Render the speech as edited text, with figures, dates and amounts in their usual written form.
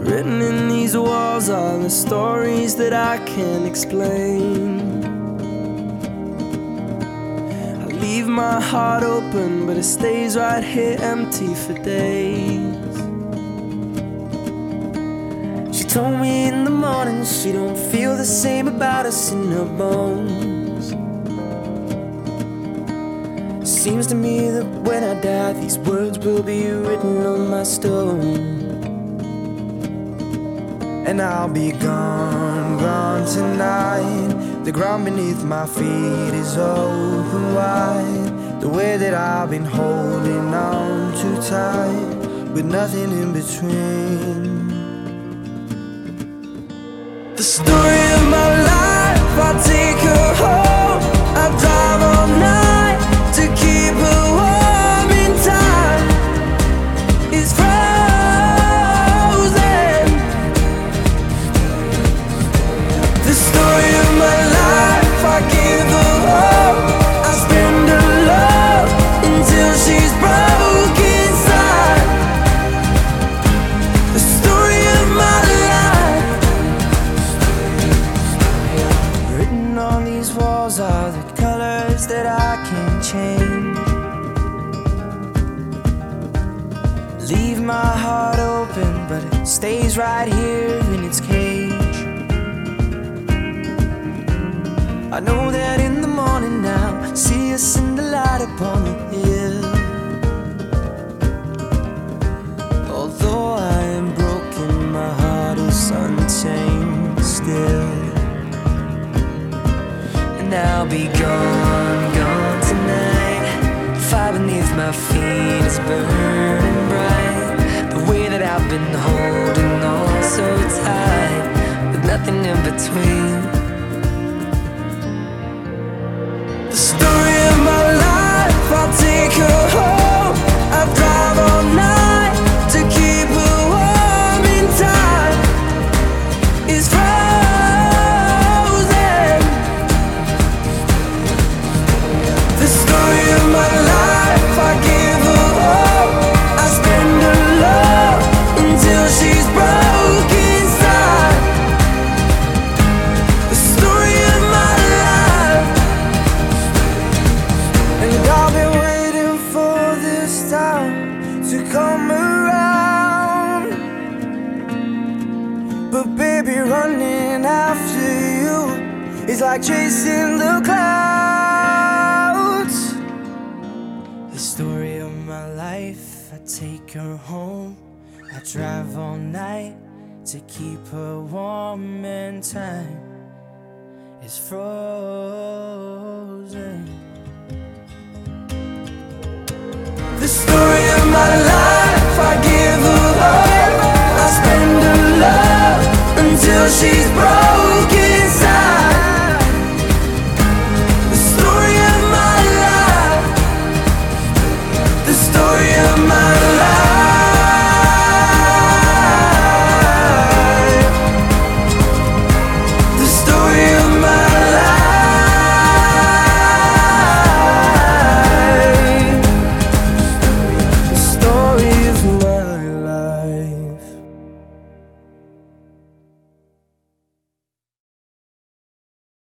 Written in these walls are the stories that I can't explain. I leave my heart open, but it stays right here empty for days. She told me in the morning she don't feel the same about us in her bones. Seems to me that when I die, these words will be written on my stone. And I'll be gone, gone tonight. The ground beneath my feet is open wide. The way that I've been holding on too tight, with nothing in between. The story of my life, I take her home. I drive all night to keep her warm in time. It's frozen. The story of my life, I give her hope. I spend her love until she's broke inside. The story of my life. Written on these walls are the colors that I can't change. Leave my heart open, but it stays right here in its cage. I know that in the morning now, see us in the light upon the hill. Although I am broken, my heart is untamed still. And I'll be gone, gone tonight. The fire beneath my feet is burning bright. The way that I've been holding on so tight, with nothing in between. The story of my life, I'll take her home. I drive all night to keep her warm in time. It's frozen. The story of my life, I give her hope. I spend her love until she's broke inside. The story of my life. And I've been waiting for this time to come around. But baby, running after you is like chasing the clouds. The story of my life, I take her home. I drive all night to keep her warm, and time is frozen.